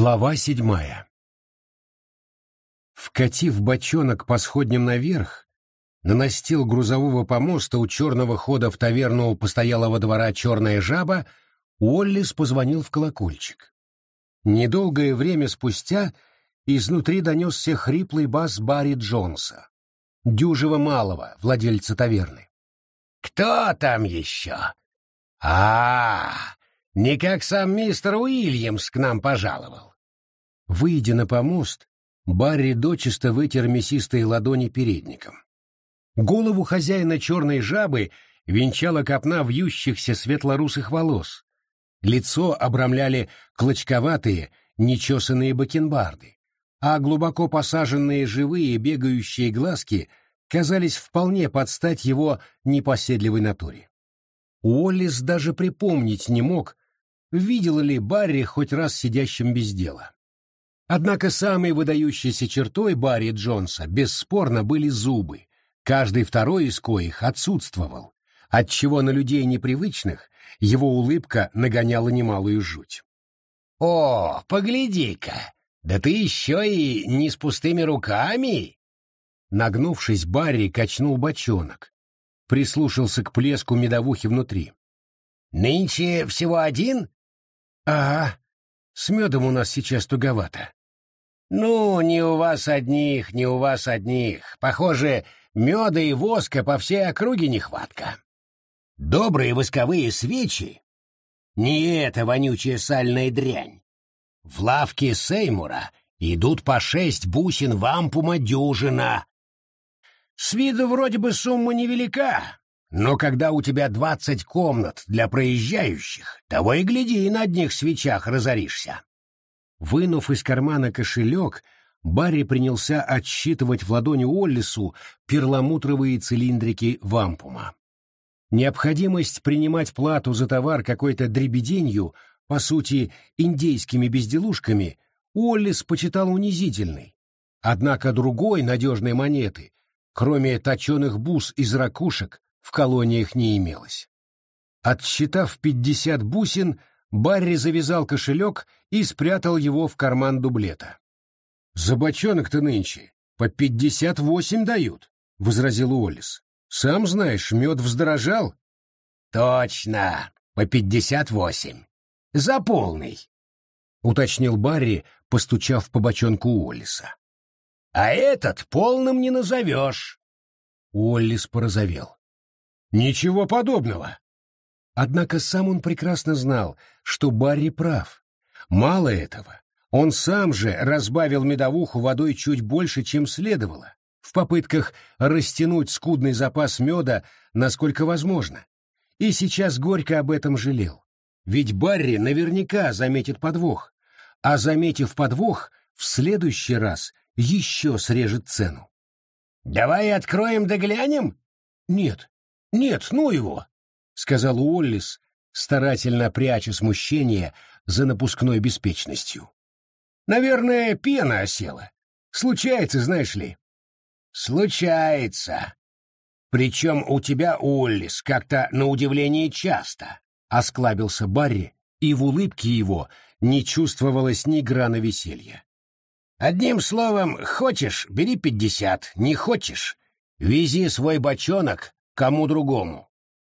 Глава 7. Вкатив бочонок по сходням наверх, на настил грузового помоста у черного хода в таверну постоялого двора «Черная жаба» Уоллес позвонил в колокольчик. Недолгое время спустя изнутри донесся хриплый бас Барри Джонса, дюжего малого, владельца таверны. «Кто там еще?» Не как сам мистер Уильямс к нам пожаловал». Выйдя на помост, Барри дочисто вытер мясистые ладони передником. Голову хозяина черной жабы венчала копна вьющихся светлорусых волос. Лицо обрамляли клочковатые, нечесанные бакенбарды, а глубоко посаженные живые бегающие глазки казались вполне под стать его непоседливой натуре. Уоллес даже припомнить не мог, видел ли Барри хоть раз сидящим без дела. Однако самой выдающейся чертой Барри Джонса бесспорно были зубы, каждый второй из коих отсутствовал, отчего на людей непривычных его улыбка нагоняла немалую жуть. «О, погляди-ка! Да ты еще и не с пустыми руками!» Нагнувшись, Барри качнул бочонок, прислушался к плеску медовухи внутри. «Нынче всего один?» «Ага, с медом у нас сейчас туговато». «Ну, не у вас одних, не у вас одних. Похоже, меда и воска по всей округе нехватка. Добрые восковые свечи? Не эта вонючая сальная дрянь. В лавке Сеймура идут по 6 бусин вампума дюжина. С виду вроде бы сумма невелика, но когда у тебя 20 комнат для проезжающих, того и гляди, и на одних свечах разоришься». Вынув из кармана кошелек, Барри принялся отсчитывать в ладони Уоллесу перламутровые цилиндрики вампума. Необходимость принимать плату за товар какой-то дребеденью, по сути, индейскими безделушками, Уоллес почитал унизительной. Однако другой надежной монеты, кроме точеных бус из ракушек, в колониях не имелось. Отсчитав 50 бусин, Барри завязал кошелек и спрятал его в карман дублета. «За бочонок-то нынче по 58 дают», — возразил Уоллес. «Сам знаешь, мед вздорожал». «Точно, по 58. За полный», — уточнил Барри, постучав по бочонку Уоллеса. «А этот полным не назовешь». Уоллес порозовел. «Ничего подобного». Однако сам он прекрасно знал, что Барри прав. Мало этого, он сам же разбавил медовуху водой чуть больше, чем следовало, в попытках растянуть скудный запас меда насколько возможно. И сейчас горько об этом жалел. Ведь Барри наверняка заметит подвох, а заметив подвох, в следующий раз еще срежет цену. «Давай откроем да глянем?» «Нет, ну его!» — сказал Уоллес, старательно пряча смущение за напускной беспечностью. «Наверное, пена осела. Случается, знаешь ли». «Случается. Причем у тебя, Уоллес, как-то на удивление часто», — осклабился Барри, и в улыбке его не чувствовалось ни грана веселья. «Одним словом, хочешь — бери 50, не хочешь — вези свой бочонок кому другому».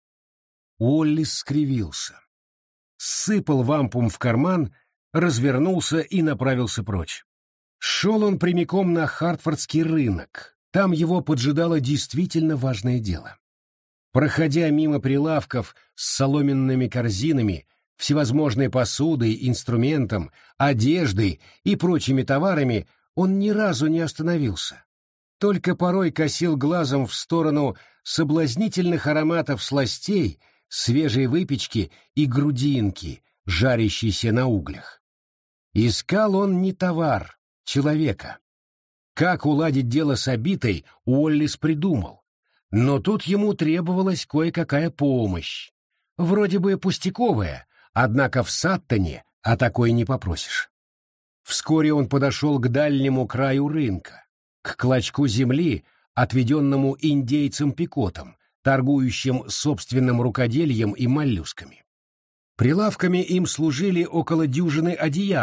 Уоллес скривился. Сыпал вампум в карман, развернулся и направился прочь. Шел он прямиком на Хартфордский рынок. Там его поджидало действительно важное дело. Проходя мимо прилавков с соломенными корзинами, всевозможной посудой, инструментом, одеждой и прочими товарами, он ни разу не остановился. Только порой косил глазом в сторону соблазнительных ароматов сластей, свежей выпечки и грудинки, жарящейся на углях. Искал он не товар, человека. Как уладить дело с обитой, Уоллес придумал. Но тут ему требовалась кое-какая помощь. Вроде бы пустяковая, однако в Саттоне о такой не попросишь. Вскоре он подошел к дальнему краю рынка, к клочку земли, отведенному индейцам-пикотам, торгующим собственным рукодельем и моллюсками. Прилавками им служили около дюжины одеял,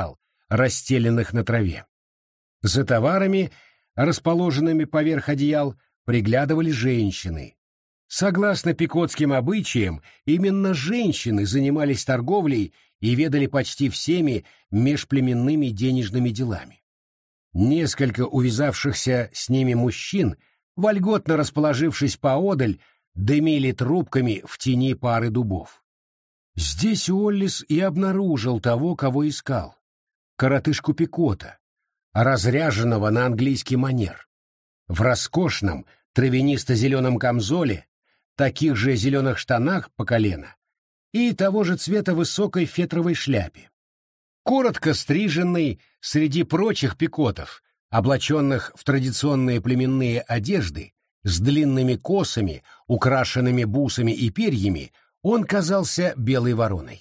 расстеленных на траве. За товарами, расположенными поверх одеял, приглядывали женщины. Согласно пикотским обычаям, именно женщины занимались торговлей и ведали почти всеми межплеменными денежными делами. Несколько увязавшихся с ними мужчин, вольготно расположившись поодаль, дымили трубками в тени пары дубов. Здесь Уоллис и обнаружил того, кого искал — коротышку Пикота, разряженного на английский манер, в роскошном травянисто-зеленом камзоле, таких же зеленых штанах по колено и того же цвета высокой фетровой шляпе. Коротко стриженный среди прочих пикотов, облаченных в традиционные племенные одежды, с длинными косами, украшенными бусами и перьями, он казался белой вороной.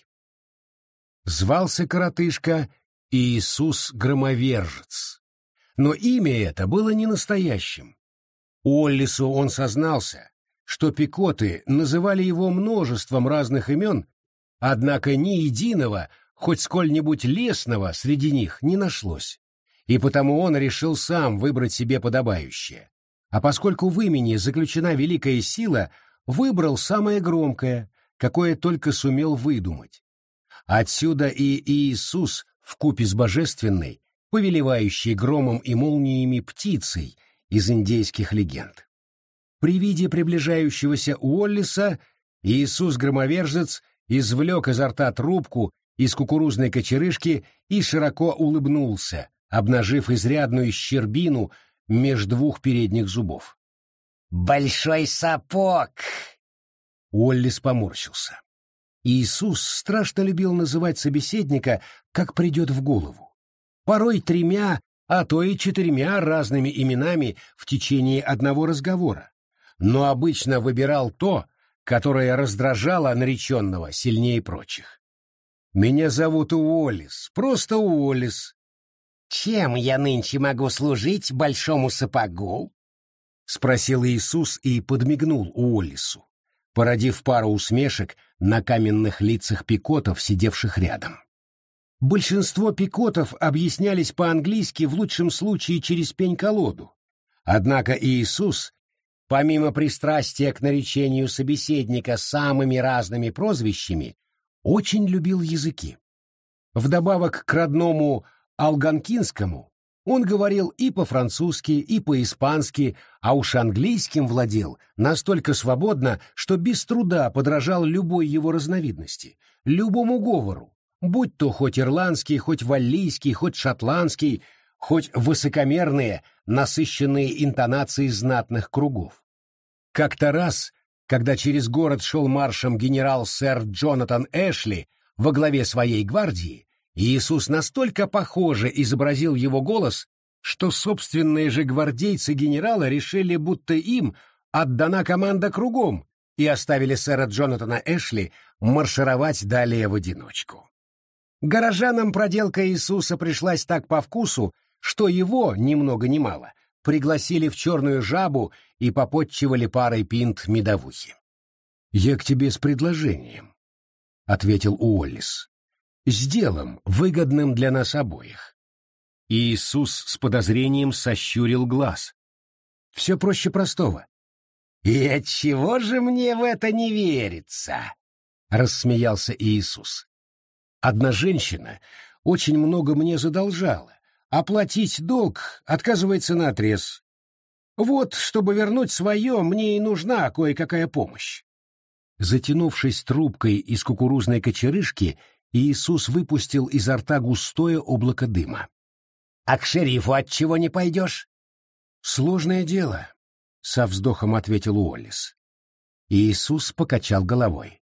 Звался коротышка Иисус Громовержец, но имя это было не настоящим. Уоллису он сознался, что пикоты называли его множеством разных имен, однако ни единого, хоть сколь-нибудь лестного среди них не нашлось, и потому он решил сам выбрать себе подобающее. А поскольку в имени заключена великая сила, выбрал самое громкое, какое только сумел выдумать. Отсюда и Иисус вкупе с божественной, повелевающей громом и молниями птицей из индейских легенд. При виде приближающегося Уоллиса Иисус-громовержец извлек изо рта трубку из кукурузной кочерышки и широко улыбнулся, обнажив изрядную щербину меж двух передних зубов. «Большой сапог!» Уоллис поморщился. Иисус страшно любил называть собеседника, как придет в голову. Порой 3, а то и 4 разными именами в течение одного разговора, но обычно выбирал то, которое раздражало нареченного сильнее прочих. «Меня зовут Уоллис, просто Уоллис». «Чем я нынче могу служить большому сапогу?» — спросил Иисус и подмигнул Уоллису, породив пару усмешек на каменных лицах пикотов, сидевших рядом. Большинство пикотов объяснялись по-английски в лучшем случае через пень-колоду, однако Иисус, помимо пристрастия к наречению собеседника самыми разными прозвищами, очень любил языки. Вдобавок к родному алганкинскому он говорил и по-французски, и по-испански, а уж английским владел настолько свободно, что без труда подражал любой его разновидности, любому говору, будь то хоть ирландский, хоть валлийский, хоть шотландский, хоть высокомерные, насыщенные интонации знатных кругов. Как-то раз, когда через город шел маршем генерал-сэр Джонатан Эшли во главе своей гвардии, Иисус настолько похоже изобразил его голос, что собственные же гвардейцы генерала решили, будто им отдана команда кругом, и оставили сэра Джонатана Эшли маршировать далее в одиночку. Горожанам проделка Иисуса пришлась так по вкусу, что его, ни много ни мало, пригласили в «Черную жабу» и попотчевали парой пинт медовухи. «Я к тебе с предложением», — ответил Уоллис. «С делом, выгодным для нас обоих». Иисус с подозрением сощурил глаз. «Все проще простого». «И отчего же мне в это не верится?» — рассмеялся Иисус. «Одна женщина очень много мне задолжала, а платить долг отказывается наотрез. Вот, чтобы вернуть свое, мне и нужна кое-какая помощь». Затянувшись трубкой из кукурузной кочерышки, Иисус выпустил изо рта густое облако дыма. «А к шерифу отчего не пойдешь?» «Сложное дело», — со вздохом ответил Уоллис. Иисус покачал головой.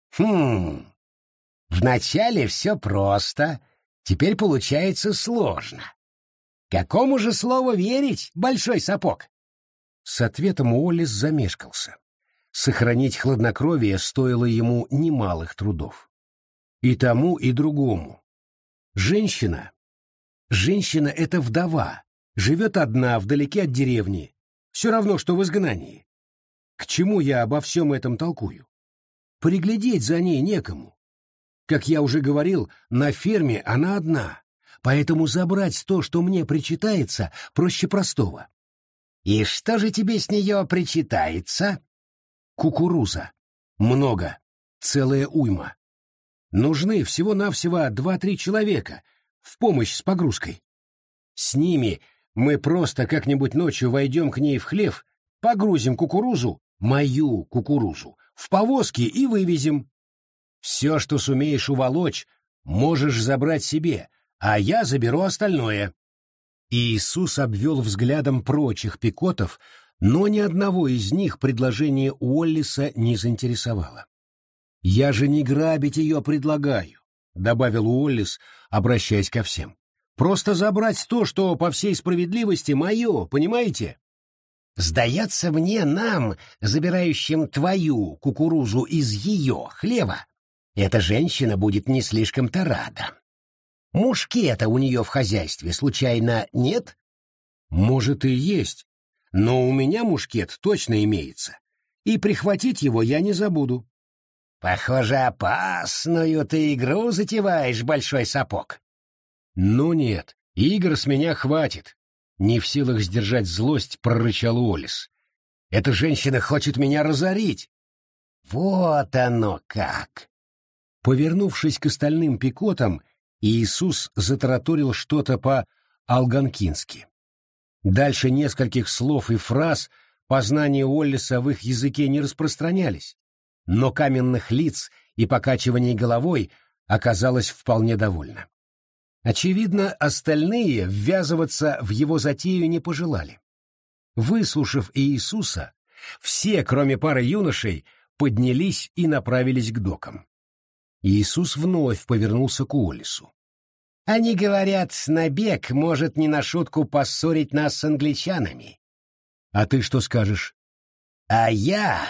Вначале все просто, теперь получается сложно. Какому же слову верить, большой сапог?» С ответом Уоллис замешкался. Сохранить хладнокровие стоило ему немалых трудов. И тому, и другому. Женщина — это вдова, живет одна, вдалеке от деревни, все равно, что в изгнании. К чему я обо всем этом толкую? Приглядеть за ней некому. Как я уже говорил, на ферме она одна, поэтому забрать то, что мне причитается, проще простого. И что же тебе с нее причитается? Кукуруза. Много. Целая уйма. Нужны всего-навсего 2-3 человека в помощь с погрузкой. С ними мы просто как-нибудь ночью войдем к ней в хлев, погрузим кукурузу, мою кукурузу, в повозки и вывезем. Все, что сумеешь уволочь, можешь забрать себе, а я заберу остальное. И Иисус обвел взглядом прочих пикотов, но ни одного из них предложение Уоллиса не заинтересовало. «Я же не грабить ее предлагаю», — добавил Уоллис, обращаясь ко всем. «Просто забрать то, что, по всей справедливости, мое, понимаете?» «Сдается мне, нам, забирающим твою кукурузу из ее хлева, эта женщина будет не слишком-то рада. Мушкета у нее в хозяйстве, случайно, нет?» «Может, и есть, но у меня мушкет точно имеется, и прихватить его я не забуду». «Похоже, опасную ты игру затеваешь, большой сапог». «Ну нет, игр с меня хватит», — не в силах сдержать злость, прорычал Уоллис. «Эта женщина хочет меня разорить». «Вот оно как!» Повернувшись к остальным пикотам, Иисус затараторил что-то по-алганкински. Дальше нескольких слов и фраз познания Уоллиса в их языке не распространялись, но каменных лиц и покачиваний головой оказалось вполне довольно. Очевидно, остальные ввязываться в его затею не пожелали. Выслушав Иисуса, все, кроме пары юношей, поднялись и направились к докам. Иисус вновь повернулся к Уоллису. «Они говорят, набег может не на шутку поссорить нас с англичанами». «А ты что скажешь?» «А я...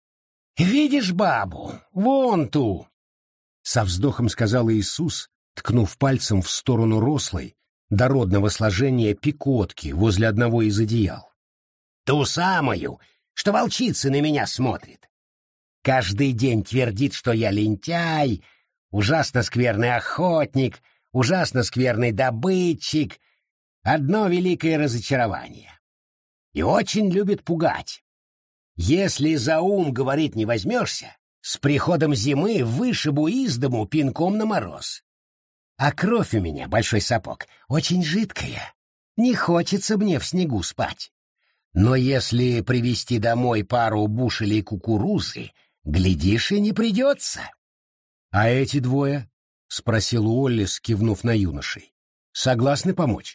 Видишь бабу? Вон ту!» Со вздохом сказал Иисус, ткнув пальцем в сторону рослой, дородного сложения пикотки возле одного из одеял. «Ту самую, что волчица на меня смотрит. Каждый день твердит, что я лентяй, ужасно скверный охотник, ужасно скверный добытчик. Одно великое разочарование. И очень любит пугать. Если за ум, говорит, не возьмешься, с приходом зимы вышибу из дому пинком на мороз. А кровь у меня, большой сапог, очень жидкая. Не хочется мне в снегу спать. Но если привезти домой пару бушелей кукурузы, глядишь, и не придется». «А эти двое?» — спросил Уоллис, кивнув на юношей. «Согласны помочь?»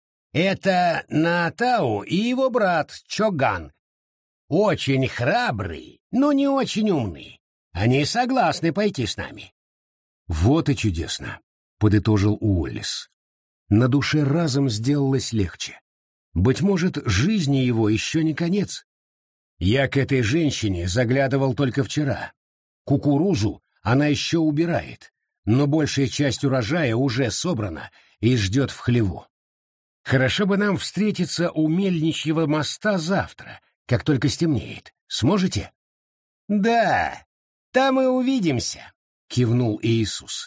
«Это Наатау и его брат Чоган. Очень храбрый, но не очень умный. Они согласны пойти с нами». «Вот и чудесно», — подытожил Уоллис. На душе разом сделалось легче. Быть может, жизни его еще не конец. Я к этой женщине заглядывал только вчера. Кукурузу она еще убирает, но большая часть урожая уже собрана и ждет в хлеву. Хорошо бы нам встретиться у Мельничьего моста завтра, как только стемнеет. Сможете? «Да, там и увидимся», — кивнул Иисус.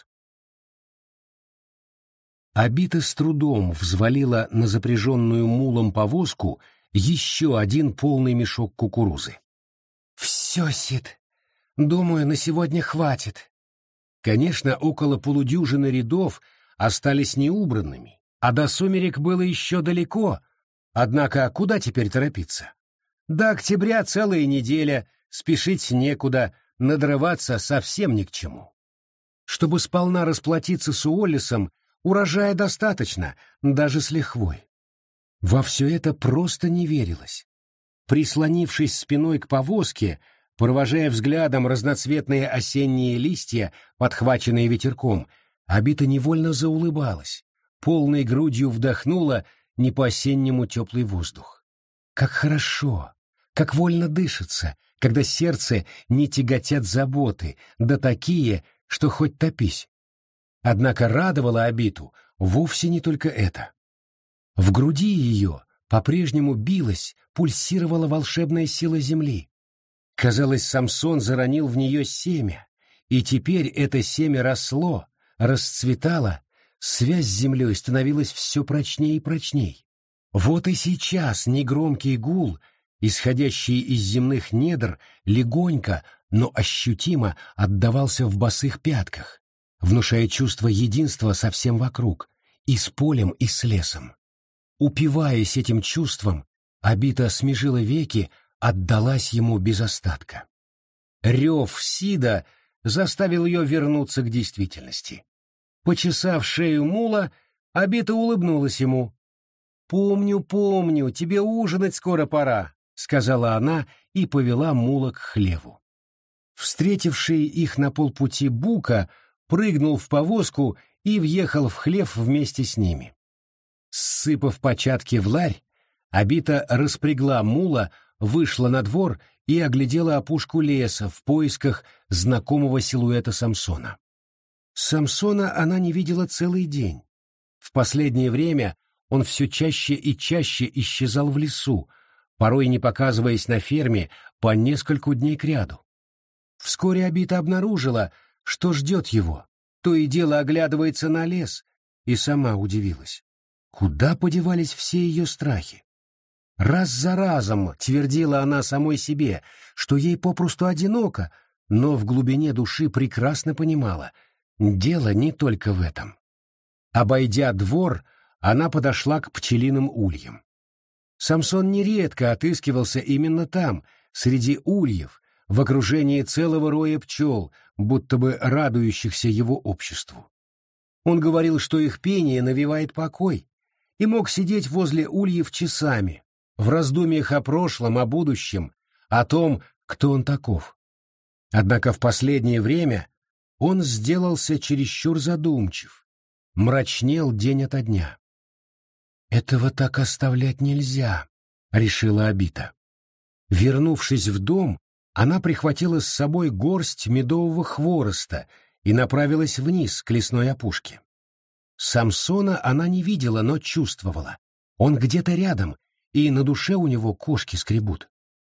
Абита с трудом взвалила на запряженную мулом повозку еще один полный мешок кукурузы. «Все, Сид. Думаю, на сегодня хватит». Конечно, около полудюжины рядов остались неубранными, а до сумерек было еще далеко, однако куда теперь торопиться? До октября целая неделя, спешить некуда, надрываться совсем ни к чему. Чтобы сполна расплатиться с Уоллисом, урожая достаточно, даже с лихвой. Во все это просто не верилось. Прислонившись спиной к повозке, провожая взглядом разноцветные осенние листья, подхваченные ветерком, Абита невольно заулыбалась, полной грудью вдохнула не по-осеннему теплый воздух. Как хорошо, как вольно дышится, когда сердце не тяготят заботы, да такие, что хоть топись. Однако радовало Абиту вовсе не только это. В груди ее по-прежнему билась, пульсировала волшебная сила земли. Казалось, Самсон заронил в нее семя, и теперь это семя росло, расцветало, связь с землей становилась все прочнее и прочней. Вот и сейчас негромкий гул, исходящий из земных недр, легонько, но ощутимо отдавался в босых пятках, внушая чувство единства со всем вокруг, и с полем, и с лесом. Упиваясь этим чувством, Абита смежила веки, отдалась ему без остатка. Рев Сида заставил ее вернуться к действительности. Почесав шею мула, Абита улыбнулась ему. «Помню, помню, тебе ужинать скоро пора», — сказала она и повела мула к хлеву. Встретивший их на полпути Бука прыгнул в повозку и въехал в хлев вместе с ними. Ссыпав початки в ларь, Абита распрягла мула, вышла на двор и оглядела опушку леса в поисках знакомого силуэта Самсона. Самсона она не видела целый день. В последнее время он все чаще и чаще исчезал в лесу, порой не показываясь на ферме по нескольку дней кряду. Вскоре Абита обнаружила, что ждет его, то и дело оглядывается на лес, и сама удивилась. Куда подевались все ее страхи? Раз за разом твердила она самой себе, что ей попросту одиноко, но в глубине души прекрасно понимала, дело не только в этом. Обойдя двор, она подошла к пчелиным ульям. Самсон нередко отыскивался именно там, среди ульев, в окружении целого роя пчел, будто бы радующихся его обществу. Он говорил, что их пение навевает покой, и мог сидеть возле ульев часами, в раздумьях о прошлом, о будущем, о том, кто он таков. Однако в последнее время он сделался чересчур задумчив, мрачнел день ото дня. «Этого так оставлять нельзя», — решила Абита. Вернувшись в дом, она прихватила с собой горсть медового хвороста и направилась вниз к лесной опушке. Самсона она не видела, но чувствовала. Он где-то рядом, и на душе у него кошки скребут.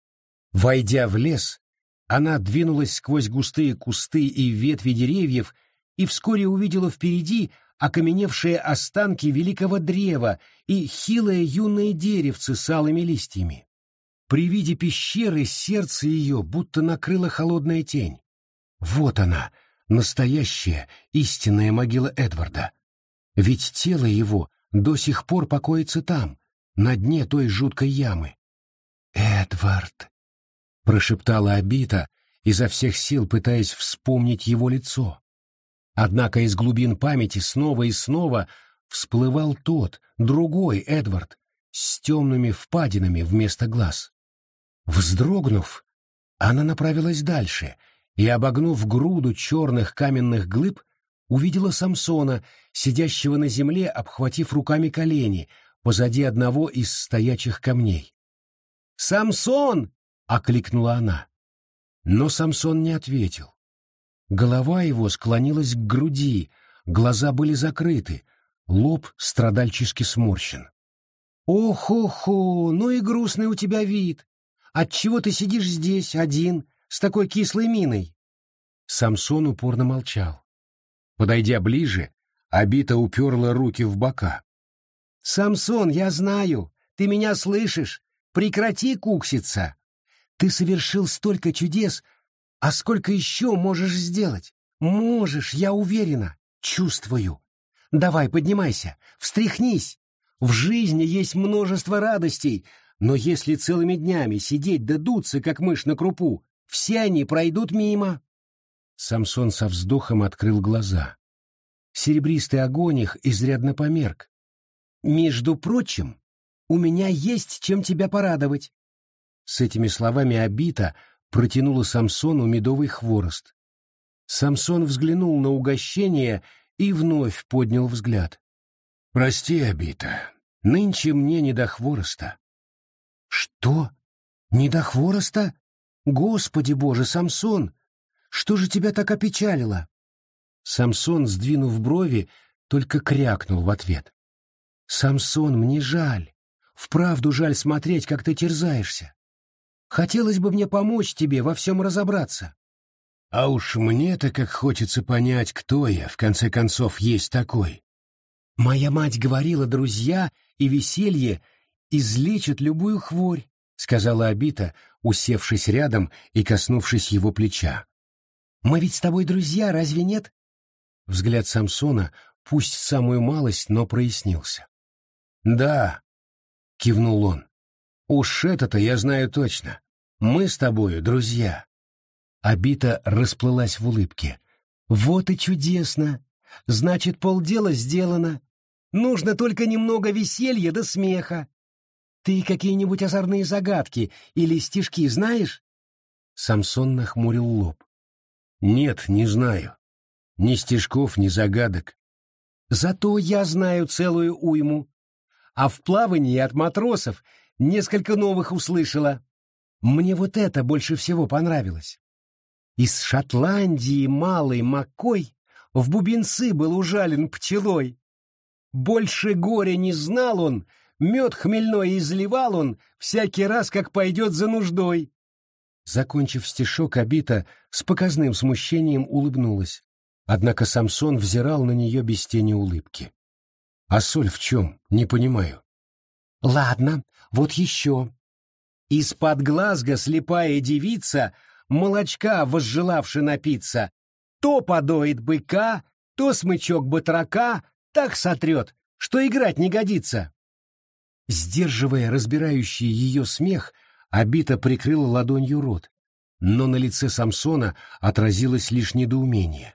Войдя в лес, она двинулась сквозь густые кусты и ветви деревьев и вскоре увидела впереди окаменевшие останки великого древа и хилое юное деревце с алыми листьями. При виде пещеры сердце ее будто накрыла холодная тень. Вот она, настоящая, истинная могила Эдварда. Ведь тело его до сих пор покоится там, на дне той жуткой ямы. «Эдвард!» — прошептала Абита, изо всех сил пытаясь вспомнить его лицо. Однако из глубин памяти снова и снова всплывал тот, другой Эдвард, с темными впадинами вместо глаз. Вздрогнув, она направилась дальше и, обогнув груду черных каменных глыб, увидела Самсона, сидящего на земле, обхватив руками колени, позади одного из стоячих камней. «Самсон!» — окликнула она. Но Самсон не ответил. Голова его склонилась к груди, глаза были закрыты, лоб страдальчески сморщен. «Ох-охо, ну и грустный у тебя вид! Отчего ты сидишь здесь, один, с такой кислой миной?» Самсон упорно молчал. Подойдя ближе, Абита уперла руки в бока. «Самсон, я знаю, ты меня слышишь. Прекрати кукситься. Ты совершил столько чудес, а сколько еще можешь сделать? Можешь, я уверена, чувствую. Давай, поднимайся, встряхнись. В жизни есть множество радостей, но если целыми днями сидеть да дуться, как мышь на крупу, все они пройдут мимо». Самсон со вздохом открыл глаза. Серебристый огонь их изрядно померк. «Между прочим, у меня есть чем тебя порадовать». С этими словами Абита протянула Самсону медовый хворост. Самсон взглянул на угощение и вновь поднял взгляд. «Прости, Абита, нынче мне не до хвороста». «Что? Не до хвороста? Господи Боже, Самсон, что же тебя так опечалило?» Самсон, сдвинув брови, только крякнул в ответ. «Самсон, мне жаль. Вправду жаль смотреть, как ты терзаешься. Хотелось бы мне помочь тебе во всем разобраться». «А уж мне-то как хочется понять, кто я, в конце концов, есть такой. Моя мать говорила, друзья и веселье излечат любую хворь, сказала Абита, усевшись рядом и коснувшись его плеча. Мы ведь с тобой друзья, разве нет? Взгляд Самсона, пусть самую малость, но прояснился. Да, кивнул он. Уж это-то я знаю точно. Мы с тобою друзья. Абита расплылась в улыбке. Вот и чудесно. Значит, полдела сделано. Нужно только немного веселья да смеха. Ты какие-нибудь озорные загадки или стишки знаешь? Самсон нахмурил лоб. Нет, не знаю. Ни стишков, ни загадок. Зато я знаю целую уйму. А в плавании от матросов несколько новых услышала. Мне вот это больше всего понравилось. Из Шотландии малый Маккой в бубенцы был ужален пчелой. Больше горя не знал он, мед хмельной изливал он всякий раз, как пойдет за нуждой. Закончив стишок, Абита с показным смущением улыбнулась. Однако Самсон взирал на нее без тени улыбки. «А соль в чем? Не понимаю». «Ладно, вот еще. Из-под Глазго слепая девица, молочка возжелавши напиться, то подоит быка, то смычок батрака, так сотрет, что играть не годится». Сдерживая разбирающий ее смех, Абита прикрыла ладонью рот, но на лице Самсона отразилось лишь недоумение.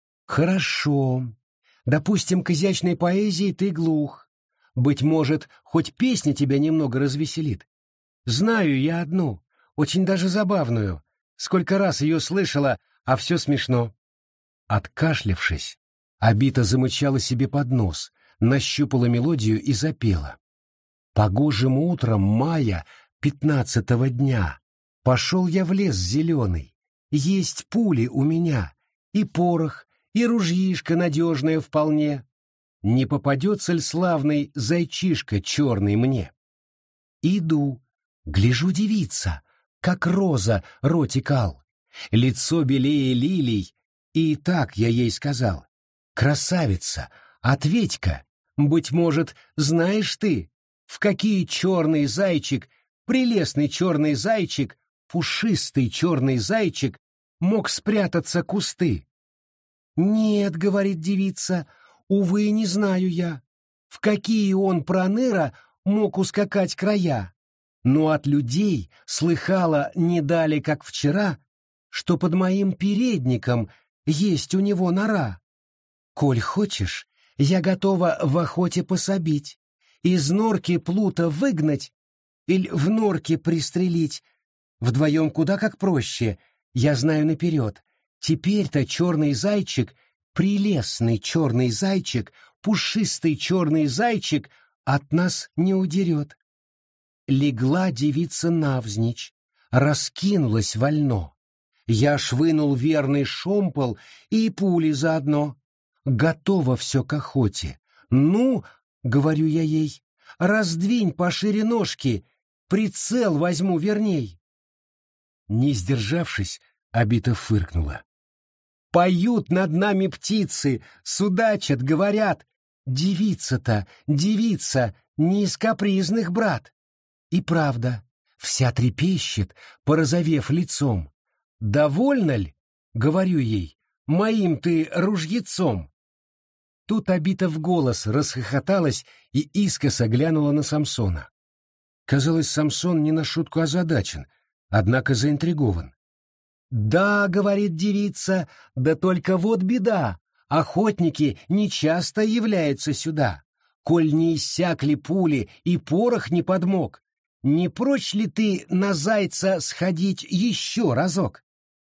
«Хорошо. Допустим, к изящной поэзии ты глух. Быть может, хоть песня тебя немного развеселит. Знаю я одну, очень даже забавную. Сколько раз ее слышала, а все смешно». Откашлявшись, Абита замычала себе под нос, нащупала мелодию и запела. «Погожим утром мая 15-го дня пошел я в лес зеленый, есть пули у меня, и порох, и ружьишко надежное вполне. Не попадется ль славный зайчишка черный мне? Иду, гляжу девица, как роза ротик ал, лицо белее лилий, и так я ей сказал: красавица, ответь-ка, быть может, знаешь ты, в какие черный зайчик, прелестный черный зайчик, пушистый черный зайчик мог спрятаться кусты? «Нет, — говорит девица, — увы, не знаю я, в какие он проныра мог ускакать края, но от людей слыхала не дали, как вчера, что под моим передником есть у него нора. Коль хочешь, я готова в охоте пособить, из норки плута выгнать или в норке пристрелить. Вдвоем куда как проще, я знаю наперед. Теперь-то черный зайчик, прелестный черный зайчик, пушистый черный зайчик от нас не удерет». Легла девица навзничь, раскинулась вольно. Я швынул верный шомпол и пули заодно. Готово все к охоте. Ну, — говорю я ей, — раздвинь пошире ножки, прицел возьму верней. Не сдержавшись, Абита фыркнула. «Поют над нами птицы, судачат, говорят. Девица-то, девица, не из капризных, брат». И правда, вся трепещет, порозовев лицом. «Довольно ль, — говорю ей, — моим ты ружьецом?» Тут Абита в голос расхохоталась и искоса глянула на Самсона. Казалось, Самсон не на шутку озадачен, однако заинтригован. «Да, — говорит девица, — да только вот беда, охотники нечасто являются сюда. Коль не иссякли пули и порох не подмог, не прочь ли ты на зайца сходить еще разок?»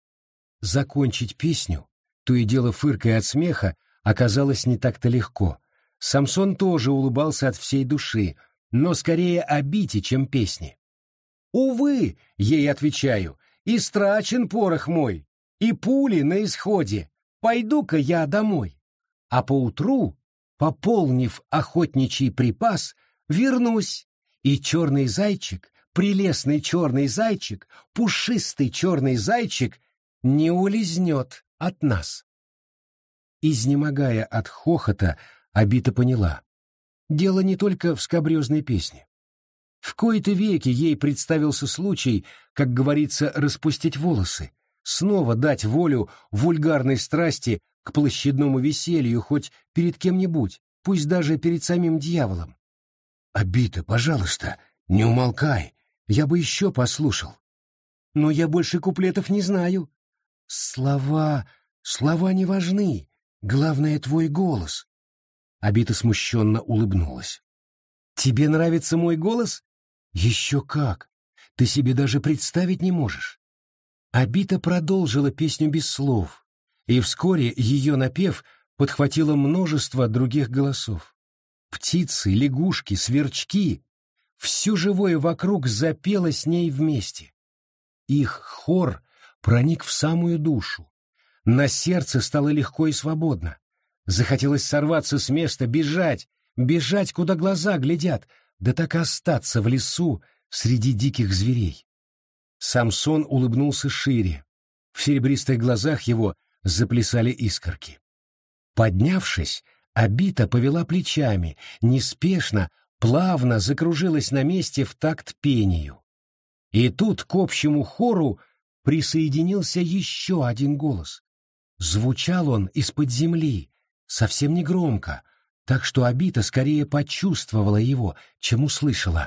Закончить песню, то и дело фыркая от смеха, оказалось не так-то легко. Самсон тоже улыбался от всей души, но скорее Абите, чем песни. «Увы, — ей отвечаю, — истрачен порох мой, и пули на исходе. Пойду-ка я домой. А поутру, пополнив охотничий припас, вернусь, и черный зайчик, прелестный черный зайчик, пушистый черный зайчик не улизнет от нас». Изнемогая от хохота, Абита поняла. Дело не только в скабрезной песне. В кои-то веки ей представился случай, как говорится, распустить волосы, снова дать волю вульгарной страсти к площадному веселью хоть перед кем-нибудь, пусть даже перед самим дьяволом. «Абита, пожалуйста, не умолкай, я бы еще послушал». «Но я больше куплетов не знаю». «Слова не важны, главное твой голос». Абита смущенно улыбнулась. «Тебе нравится мой голос?» «Еще как! Ты себе даже представить не можешь». Абита продолжила песню без слов, и вскоре ее напев подхватило множество других голосов. Птицы, лягушки, сверчки — все живое вокруг запело с ней вместе. Их хор проник в самую душу. На сердце стало легко и свободно. Захотелось сорваться с места, бежать, куда глаза глядят, да так и остаться в лесу среди диких зверей. Самсон улыбнулся шире. В серебристых глазах его заплясали искорки. Поднявшись, Абита повела плечами, неспешно, плавно закружилась на месте в такт пению. И тут к общему хору присоединился еще один голос. Звучал он из-под земли, совсем не громко, так что Абита скорее почувствовала его, чем услышала.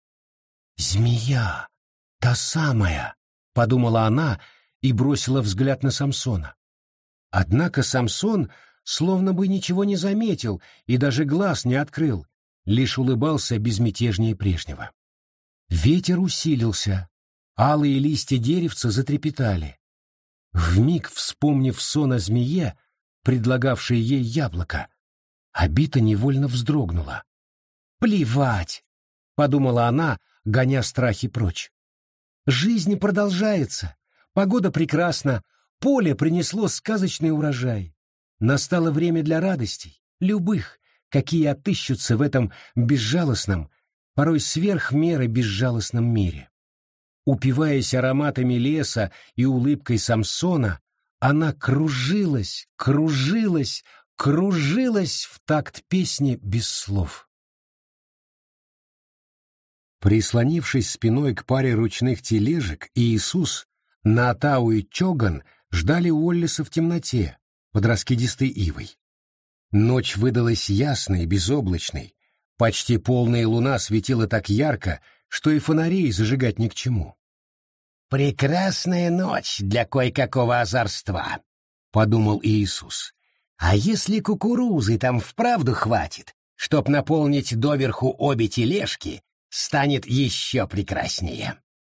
«Змея! Та самая!» — подумала она и бросила взгляд на Самсона. Однако Самсон словно бы ничего не заметил и даже глаз не открыл, лишь улыбался безмятежнее прежнего. Ветер усилился, алые листья деревца затрепетали. Вмиг вспомнив сон о змее, предлагавшей ей яблоко, Абита невольно вздрогнула. «Плевать!» — подумала она, гоня страхи прочь. «Жизнь продолжается, погода прекрасна, поле принесло сказочный урожай. Настало время для радостей, любых, какие отыщутся в этом безжалостном, порой сверх меры безжалостном мире». Упиваясь ароматами леса и улыбкой Самсона, она кружилась в такт песни без слов. Прислонившись спиной к паре ручных тележек, Иисус, Наатау и Чоган ждали Уоллеса в темноте, под раскидистой ивой. Ночь выдалась ясной, безоблачной, почти полная луна светила так ярко, что и фонарей зажигать ни к чему. «Прекрасная ночь для кое-какого озорства», — подумал Иисус. «А если кукурузы там вправду хватит, чтоб наполнить доверху обе тележки, станет еще прекраснее».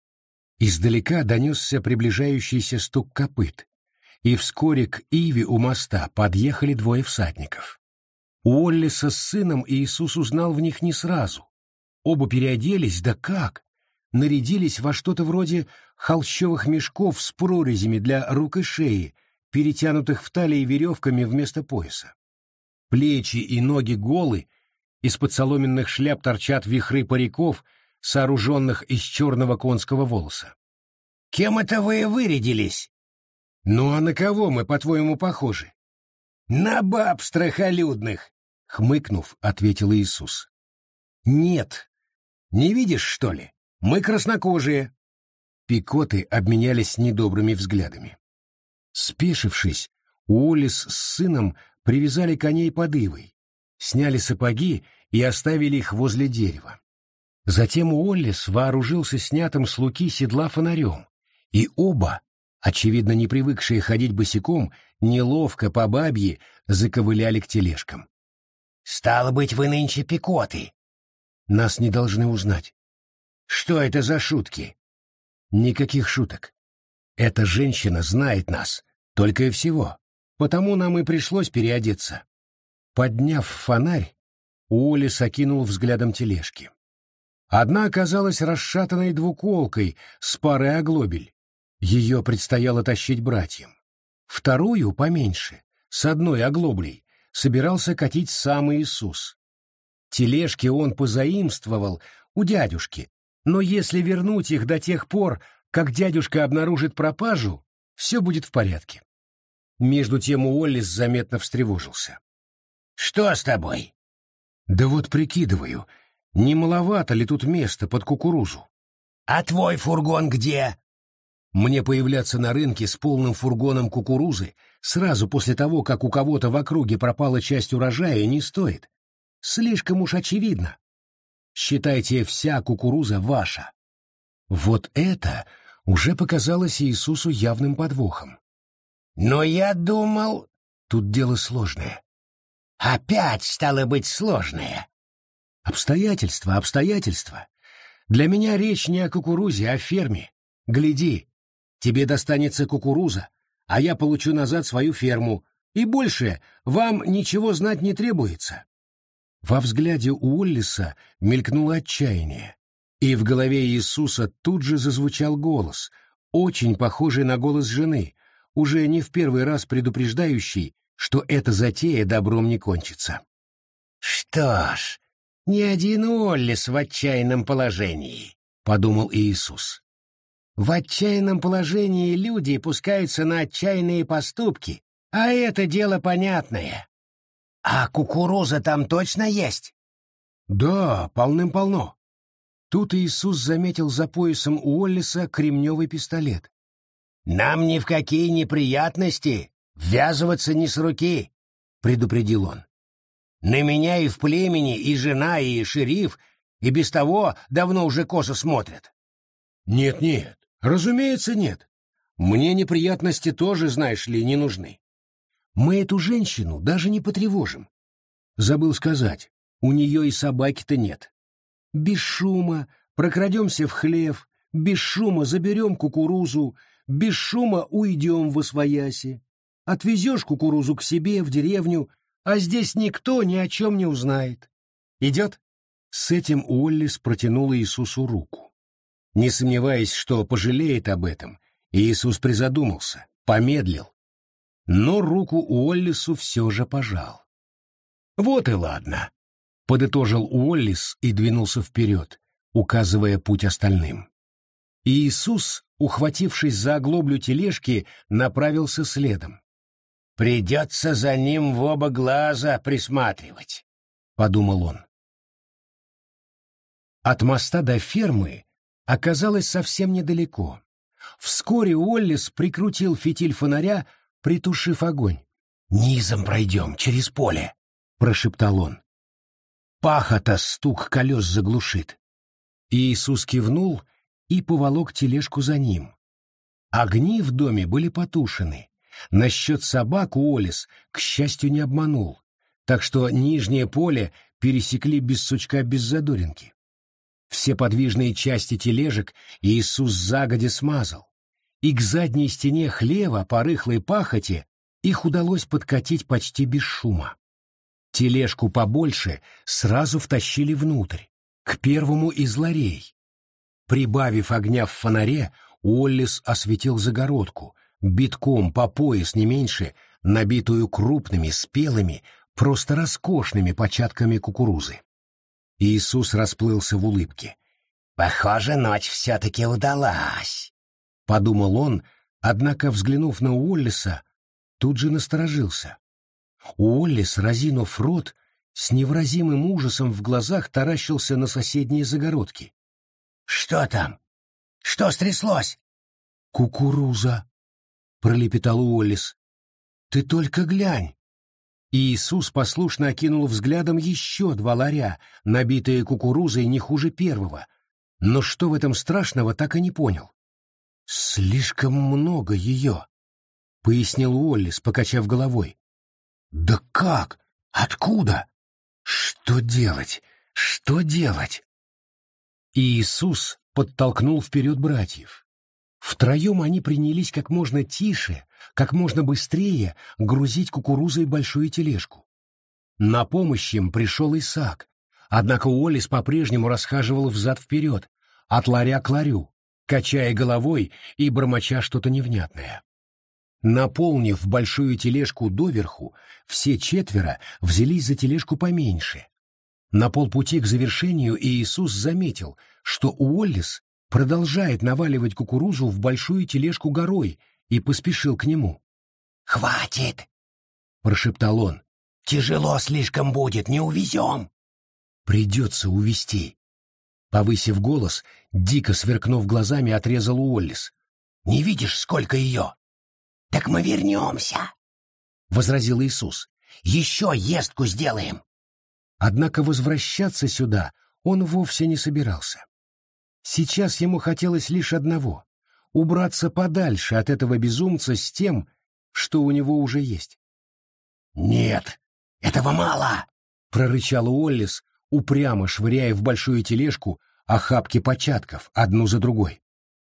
Издалека донесся приближающийся стук копыт, и вскоре к иве у моста подъехали двое всадников. Уоллеса с сыном Иисус узнал в них не сразу. Оба переоделись, да как! Нарядились во что-то вроде холщовых мешков с прорезями для рук и шеи, перетянутых в талии веревками вместо пояса. Плечи и ноги голы, из-под соломенных шляп торчат вихры париков, сооруженных из черного конского волоса. «Кем это вы вырядились?» «Ну а на кого мы, по-твоему, похожи?» «На баб страхолюдных», — хмыкнув, ответил Иисус. «Нет. Не видишь, что ли? Мы краснокожие». Пикоты обменялись недобрыми взглядами. Спешившись, Уоллес с сыном привязали коней под ивой, сняли сапоги и оставили их возле дерева. Затем Уоллес вооружился снятым с луки седла фонарем, и оба, очевидно не привыкшие ходить босиком, неловко по бабье заковыляли к тележкам. «Стало быть, вы нынче пикоты». «Нас не должны узнать». «Что это за шутки?» «Никаких шуток. Эта женщина знает нас, только и всего, потому нам и пришлось переодеться». Подняв фонарь, Уоллес окинул взглядом тележки. Одна оказалась расшатанной двуколкой с парой оглобель. Ее предстояло тащить братьям. Вторую, поменьше, с одной оглоблей, собирался катить сам Иисус. Тележки он позаимствовал у дядюшки, но если вернуть их до тех пор, как дядюшка обнаружит пропажу, все будет в порядке. Между тем Уоллес заметно встревожился. Что с тобой? Да вот прикидываю, не маловато ли тут места под кукурузу? А твой фургон где? Мне появляться на рынке с полным фургоном кукурузы сразу после того, как у кого-то в округе пропала часть урожая, не стоит. Слишком уж очевидно. Считайте, вся кукуруза ваша. Вот это уже показалось Иисусу явным подвохом. Но я думал... Тут дело сложное. Опять стало быть сложное. Обстоятельства, обстоятельства. Для меня речь не о кукурузе, а о ферме. Гляди, тебе достанется кукуруза, а я получу назад свою ферму, и больше вам ничего знать не требуется. Во взгляде Уоллеса мелькнуло отчаяние, и в голове Иисуса тут же зазвучал голос, очень похожий на голос жены, уже не в первый раз предупреждающий, что эта затея добром не кончится. «Что ж, не один Уоллес в отчаянном положении», — подумал Иисус. «В отчаянном положении люди пускаются на отчаянные поступки, а это дело понятное. А кукуруза там точно есть?» «Да, полным-полно». Тут Иисус заметил за поясом Уоллеса кремневый пистолет. «Нам ни в какие неприятности ввязываться не с руки», — предупредил он. «На меня и в племени, и жена, и шериф, и без того давно уже косо смотрят». «Нет-нет, разумеется, нет. Мне неприятности тоже, знаешь ли, не нужны. Мы эту женщину даже не потревожим. Забыл сказать, у нее и собаки-то нет. Без шума прокрадемся в хлев, без шума заберем кукурузу, без шума уйдем восвояси. Отвезешь кукурузу к себе в деревню, а здесь никто ни о чем не узнает. Идет?» С этим Уоллес протянул Иисусу руку. Не сомневаясь, что пожалеет об этом, Иисус призадумался, помедлил. Но руку Уоллесу все же пожал. «Вот и ладно», — подытожил Уоллес и двинулся вперед, указывая путь остальным. Иисус, ухватившись за оглоблю тележки, направился следом. «Придется за ним в оба глаза присматривать», — подумал он. От моста до фермы оказалось совсем недалеко. Вскоре Уоллес прикрутил фитиль фонаря, притушив огонь. «Низом пройдем, через поле», — прошептал он. «Пахота стук колес заглушит». Иисус кивнул и поволок тележку за ним. Огни в доме были потушены. Насчет собак Уоллес, к счастью, не обманул, так что нижнее поле пересекли без сучка, без задоринки. Все подвижные части тележек Иисус загодя смазал, и к задней стене хлева по рыхлой пахоте их удалось подкатить почти без шума. Тележку побольше сразу втащили внутрь, к первому из ларей. Прибавив огня в фонаре, Уоллес осветил загородку, битком по пояс не меньше, набитую крупными, спелыми, просто роскошными початками кукурузы. Иисус расплылся в улыбке. «Похоже, ночь все-таки удалась», — подумал он, однако, взглянув на Уоллеса, тут же насторожился. Уоллес, разинув рот, с невыразимым ужасом в глазах таращился на соседние загородки. «Что там? Что стряслось?» «Кукуруза», — пролепетал Уоллес. «Ты только глянь». Иисус послушно окинул взглядом еще 2 ларя, набитые кукурузой не хуже первого, но что в этом страшного, так и не понял. «Слишком много ее», — пояснил Уоллес, покачав головой. «Да как? Откуда? Что делать? Что делать?» Иисус подтолкнул вперед братьев. Втроем они принялись как можно тише, как можно быстрее грузить кукурузой большую тележку. На помощь им пришел Исаак, однако Уоллес по-прежнему расхаживал взад-вперед, от ларя к ларю, качая головой и бормоча что-то невнятное. Наполнив большую тележку доверху, все 4 взялись за тележку поменьше. На полпути к завершению Иисус заметил, что Уоллес продолжает наваливать кукурузу в большую тележку горой, и поспешил к нему. «Хватит!» — прошептал он. Тяжело слишком будет, не увезем. Придется увезти. Повысив голос, дико сверкнув глазами, отрезал Уоллес. Не видишь, сколько ее? Так мы вернемся, — возразил Иисус. Еще ездку сделаем. Однако возвращаться сюда он вовсе не собирался. Сейчас ему хотелось лишь одного — убраться подальше от этого безумца с тем, что у него уже есть. «Нет, этого мало!» — прорычал Уоллес, упрямо швыряя в большую тележку охапки початков, одну за другой.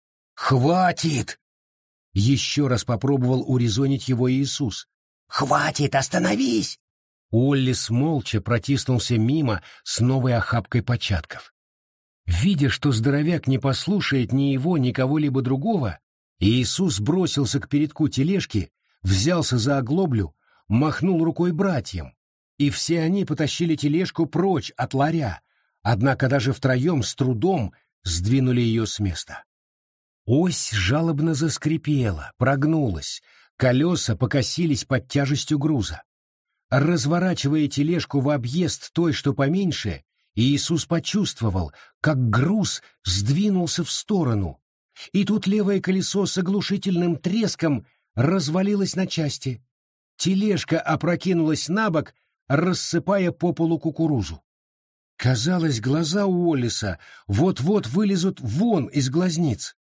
«Хватит!» — еще раз попробовал урезонить его Иисус. «Хватит, остановись!» Уоллес молча протиснулся мимо с новой охапкой початков. Видя, что здоровяк не послушает ни его, ни кого-либо другого, Иисус бросился к передку тележки, взялся за оглоблю, махнул рукой братьям, и все они потащили тележку прочь от ларя, однако даже втроем с трудом сдвинули ее с места. Ось жалобно заскрипела, прогнулась, колеса покосились под тяжестью груза. Разворачивая тележку в объезд той, что поменьше, Иисус почувствовал, как груз сдвинулся в сторону, и тут левое колесо с оглушительным треском развалилось на части. Тележка опрокинулась на бок, рассыпая по полу кукурузу. Казалось, глаза у Уоллеса вот-вот вылезут вон из глазниц.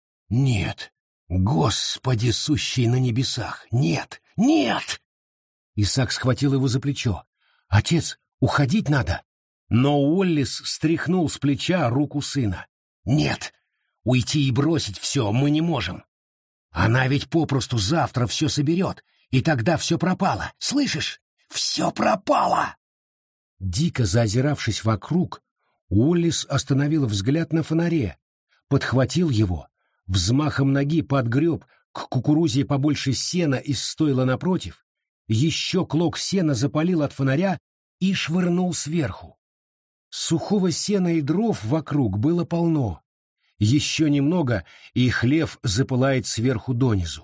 «Нет, Господи, сущий на небесах, нет, нет!» Исаак схватил его за плечо. «Отец, уходить надо!» Но Уоллес стряхнул с плеча руку сына. «Нет, уйти и бросить все мы не можем. Она ведь попросту завтра все соберет, и тогда все пропало, слышишь? Все пропало!» Дико заозиравшись вокруг, Уоллес остановил взгляд на фонаре, подхватил его, взмахом ноги подгреб к кукурузе побольше сена из стойла напротив, еще клок сена запалил от фонаря и швырнул сверху. Сухого сена и дров вокруг было полно. Еще немного, и хлев запылает сверху донизу.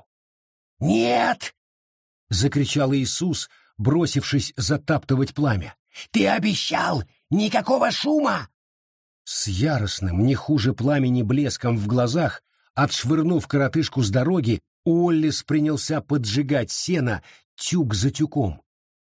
«Нет!» — закричал Иисус, бросившись затаптывать пламя. «Ты обещал! Никакого шума!» С яростным, не хуже пламени блеском в глазах, отшвырнув коротышку с дороги, Уоллес принялся поджигать сено тюк за тюком.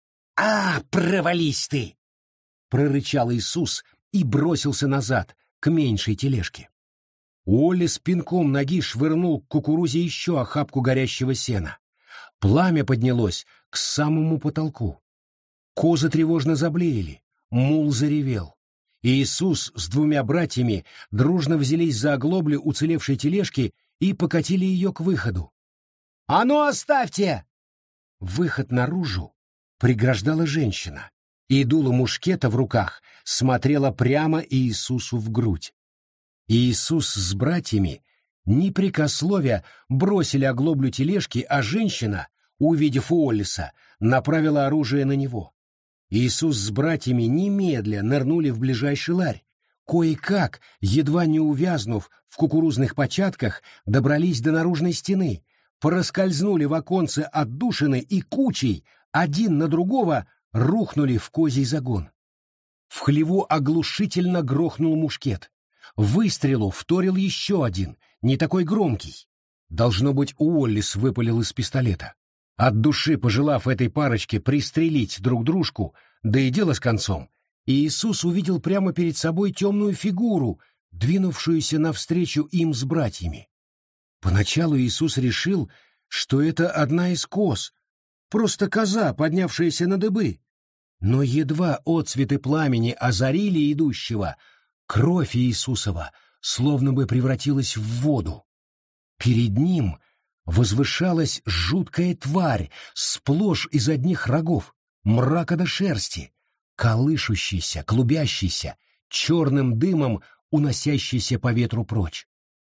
Провались ты!» — прорычал Иисус и бросился назад, к меньшей тележке. Уоллес пинком ноги швырнул к кукурузе еще охапку горящего сена. Пламя поднялось к самому потолку. Козы тревожно заблеяли, мул заревел. Иисус с двумя братьями дружно взялись за оглоблю уцелевшей тележки и покатили ее к выходу. «А ну оставьте!» Выход наружу преграждала женщина, и дуло мушкета в руках смотрела прямо Иисусу в грудь. Иисус с братьями, не прекословя, бросили оглоблю тележки, а женщина, увидев Уоллеса, направила оружие на него. Иисус с братьями немедля нырнули в ближайший ларь. Кое-как, едва не увязнув в кукурузных початках, добрались до наружной стены, проскользнули в оконце отдушины и кучей, один на другого, рухнули в козий загон. В хлеву оглушительно грохнул мушкет. Выстрелу вторил еще один, не такой громкий. Должно быть, Уоллес выпалил из пистолета. От души пожелав этой парочке пристрелить друг дружку, да и дело с концом, Иисус увидел прямо перед собой темную фигуру, двинувшуюся навстречу им с братьями. Поначалу Иисус решил, что это одна из коз, просто коза, поднявшаяся на дыбы. Но едва отцветы пламени озарили идущего, кровь Иисусова словно бы превратилась в воду. Перед ним возвышалась жуткая тварь, сплошь из одних рогов, мрака до шерсти, колышущийся, клубящийся, черным дымом уносящийся по ветру прочь.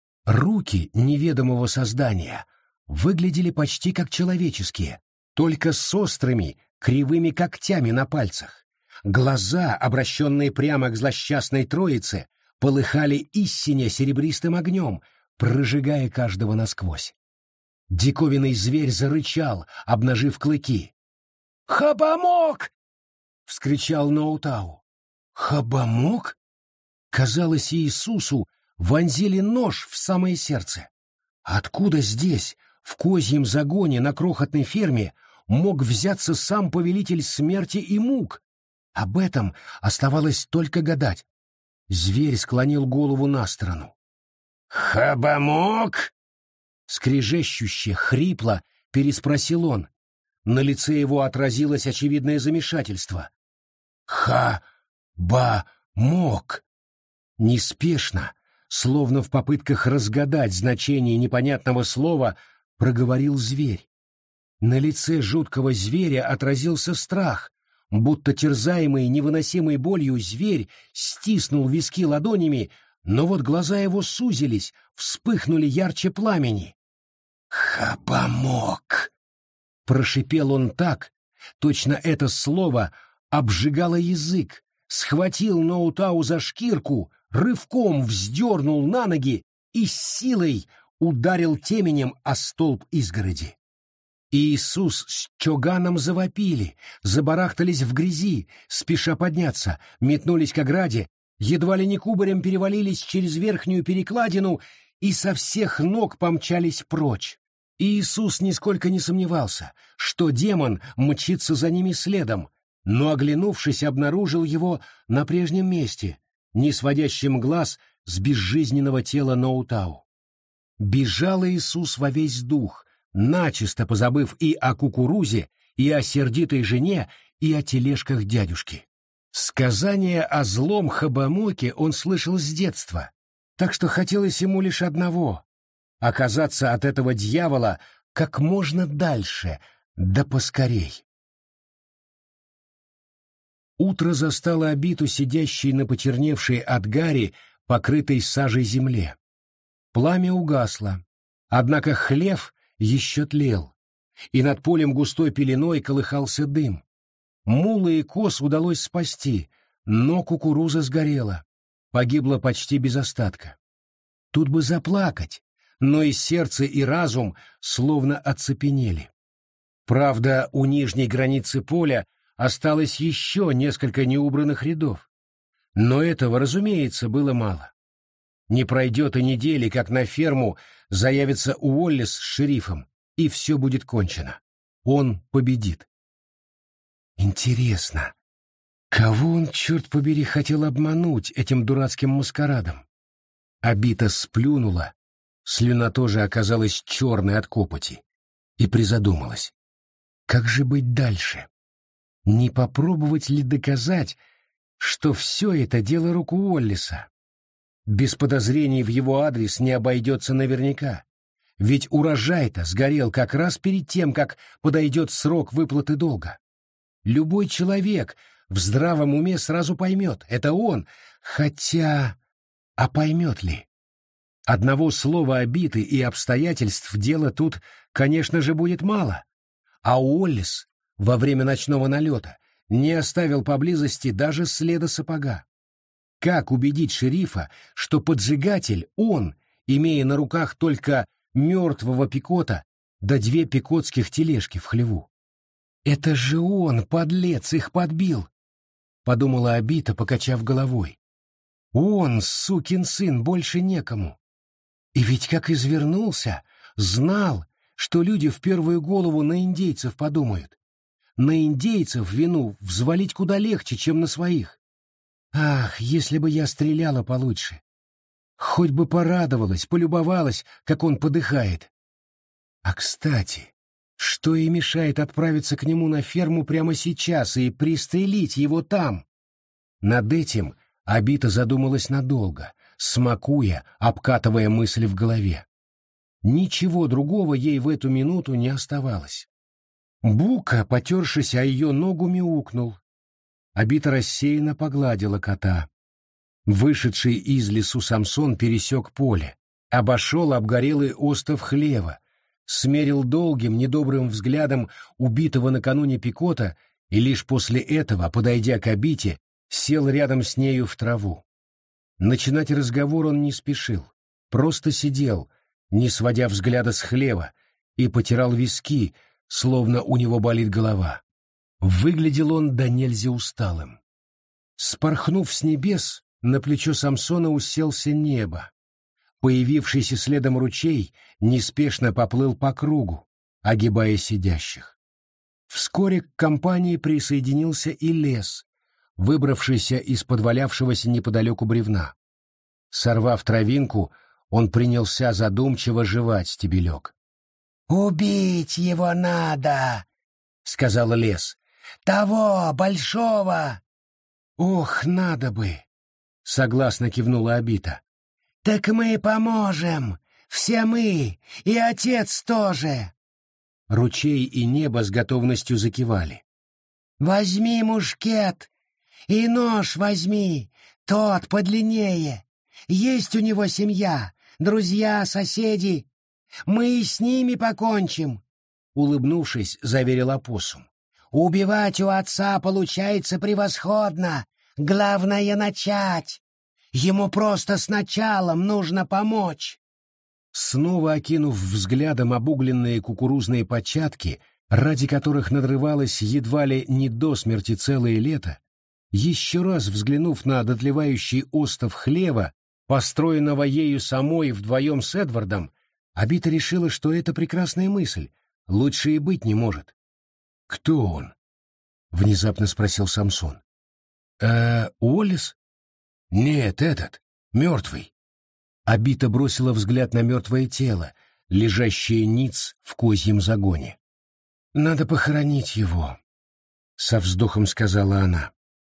Руки неведомого создания выглядели почти как человеческие, только с острыми, кривыми когтями на пальцах. Глаза, обращенные прямо к злосчастной троице, полыхали истине серебристым огнем, прожигая каждого насквозь. Диковинный зверь зарычал, обнажив клыки. «Хапамок!» вскричал Ноутау. «Хабамок?» Казалось, Иисусу вонзили нож в самое сердце. Откуда здесь, в козьем загоне на крохотной ферме, мог взяться сам повелитель смерти и мук? Об этом оставалось только гадать. Зверь склонил голову на сторону. «Хабамок?» Скрежещуще, хрипло переспросил он. На лице его отразилось очевидное замешательство. «Ха-ба-мок!» Неспешно, словно в попытках разгадать значение непонятного слова, проговорил зверь. На лице жуткого зверя отразился страх, будто терзаемый невыносимой болью зверь стиснул виски ладонями, но вот глаза его сузились, вспыхнули ярче пламени. «Хабамок!» — прошипел он так, точно это слово обжигало язык, схватил Ноутау за шкирку, рывком вздернул на ноги и с силой ударил теменем о столб изгороди. Иисус с Чоганом завопили, забарахтались в грязи, спеша подняться, метнулись к ограде, едва ли не кубарем перевалились через верхнюю перекладину и со всех ног помчались прочь. Иисус нисколько не сомневался, что демон мчится за ними следом, но, оглянувшись, обнаружил его на прежнем месте, не сводящим глаз с безжизненного тела Ноутау. Бежал Иисус во весь дух, начисто позабыв и о кукурузе, и о сердитой жене, и о тележках дядюшки. Сказание о злом Хабамоке он слышал с детства, так что хотелось ему лишь одного — оказаться от этого дьявола как можно дальше, да поскорей. Утро застало Абиту, сидящей на почерневшей от гари, покрытой сажей земле. Пламя угасло, однако хлев еще тлел, и над полем густой пеленой колыхался дым. Мулы и коз удалось спасти, но кукуруза сгорела, погибла почти без остатка. Тут бы заплакать, но и сердце, и разум словно оцепенели. Правда, у нижней границы поля осталось еще несколько неубранных рядов, но этого, разумеется, было мало. Не пройдет и недели, как на ферму заявится Уоллес с шерифом, и все будет кончено. Он победит. Интересно, кого он, черт побери, хотел обмануть этим дурацким маскарадом? Абита сплюнула, слюна тоже оказалась черной от копоти, и призадумалась. Как же быть дальше? Не попробовать ли доказать, что все это дело рук Уоллеса? Без подозрений в его адрес не обойдется наверняка, ведь урожай-то сгорел как раз перед тем, как подойдет срок выплаты долга. Любой человек в здравом уме сразу поймет, это он, хотя... А поймет ли? Одного слова Абиты и обстоятельств дела тут, конечно же, будет мало. А Уоллес во время ночного налета не оставил поблизости даже следа сапога. Как убедить шерифа, что поджигатель он, имея на руках только мертвого Пикота да 2 пикотских тележки в хлеву? «Это же он, подлец, их подбил!» — подумала Абита, покачав головой. «Он, сукин сын, больше некому. И ведь как извернулся, знал, что люди в первую голову на индейцев подумают. На индейцев вину взвалить куда легче, чем на своих. Ах, если бы я стреляла получше! Хоть бы порадовалась, полюбовалась, как он подыхает. А кстати, что и мешает отправиться к нему на ферму прямо сейчас и пристрелить его там?» Над этим Абита задумалась надолго, смакуя, обкатывая мысли в голове. Ничего другого ей в эту минуту не оставалось. Бука, потершись о ее ногу, мяукнул. Абита рассеянно погладила кота. Вышедший из лесу Самсон пересек поле, обошел обгорелый остов хлева, смерил долгим, недобрым взглядом убитого накануне Пикота и лишь после этого, подойдя к Абите, сел рядом с нею в траву. Начинать разговор он не спешил, просто сидел, не сводя взгляда с хлева, и потирал виски, словно у него болит голова. Выглядел он до нельзя усталым. Спорхнув с небес, на плечо Самсона уселся небо. Появившийся следом ручей неспешно поплыл по кругу, огибая сидящих. Вскоре к компании присоединился и лес, выбравшийся из-под валявшегося неподалеку бревна. Сорвав травинку, он принялся задумчиво жевать стебелек. «Убить его надо!» — сказал лес. «Того, большого!» «Ох, надо бы!» — согласно кивнула Обита. «Так мы поможем! Все мы! И отец тоже!» Ручей и небо с готовностью закивали. «Возьми мушкет и нож возьми, тот подлиннее. Есть у него семья, друзья, соседи. Мы с ними покончим!» Улыбнувшись, заверил опоссум. «Убивать у отца получается превосходно. Главное — начать. Ему просто с началом нужно помочь». Снова окинув взглядом обугленные кукурузные початки, ради которых надрывалось едва ли не до смерти целое лето, еще раз взглянув на дотлевающий остов хлева, построенного ею самой вдвоем с Эдвардом, Обита решила, что это прекрасная мысль, лучше и быть не может. «Кто он?» — внезапно спросил Самсон. Уоллес?» «Нет, этот, мертвый». Обита бросила взгляд на мертвое тело, лежащее ниц в козьем загоне. «Надо похоронить его», — со вздохом сказала она.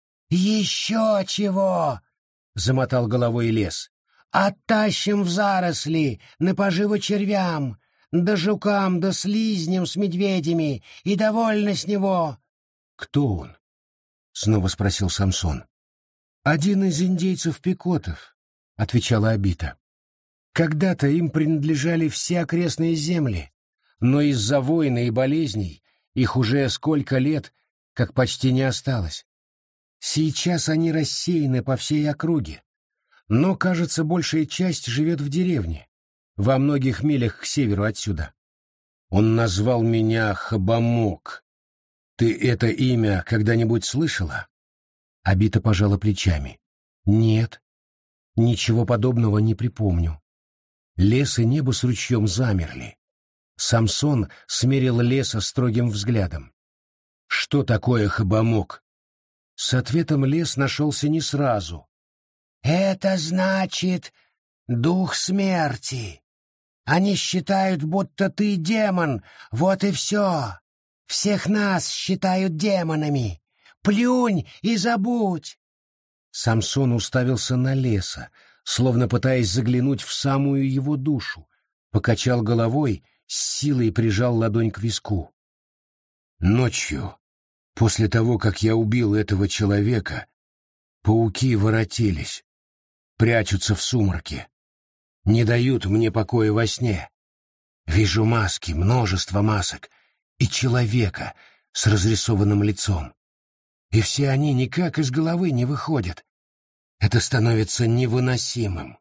«Еще чего!» — замотал головой лес. «Оттащим в заросли, на поживу червям, да жукам, да слизням с медведями, и довольно с него». «Кто он?» — снова спросил Самсон. «Один из индейцев-пикотов», — отвечала Обита. «Когда-то им принадлежали все окрестные земли, но из-за войны и болезней их уже сколько лет, как почти не осталось. Сейчас они рассеяны по всей округе, но, кажется, большая часть живет в деревне, во многих милях к северу отсюда. Он назвал меня Хабамок. Ты это имя когда-нибудь слышала?» Обита пожала плечами. «Нет, ничего подобного не припомню». Лес и небо с ручьем замерли. Самсон смерил леса строгим взглядом. «Что такое Хабамок?» С ответом лес нашелся не сразу. «Это значит дух смерти. Они считают, будто ты демон, вот и все. Всех нас считают демонами. Плюнь и забудь!» Самсон уставился на леса, словно пытаясь заглянуть в самую его душу, покачал головой, с силой прижал ладонь к виску. «Ночью, после того, как я убил этого человека, пауки воротились, прячутся в сумраке, не дают мне покоя во сне. Вижу маски, множество масок, и человека с разрисованным лицом. И все они никак из головы не выходят. Это становится невыносимым».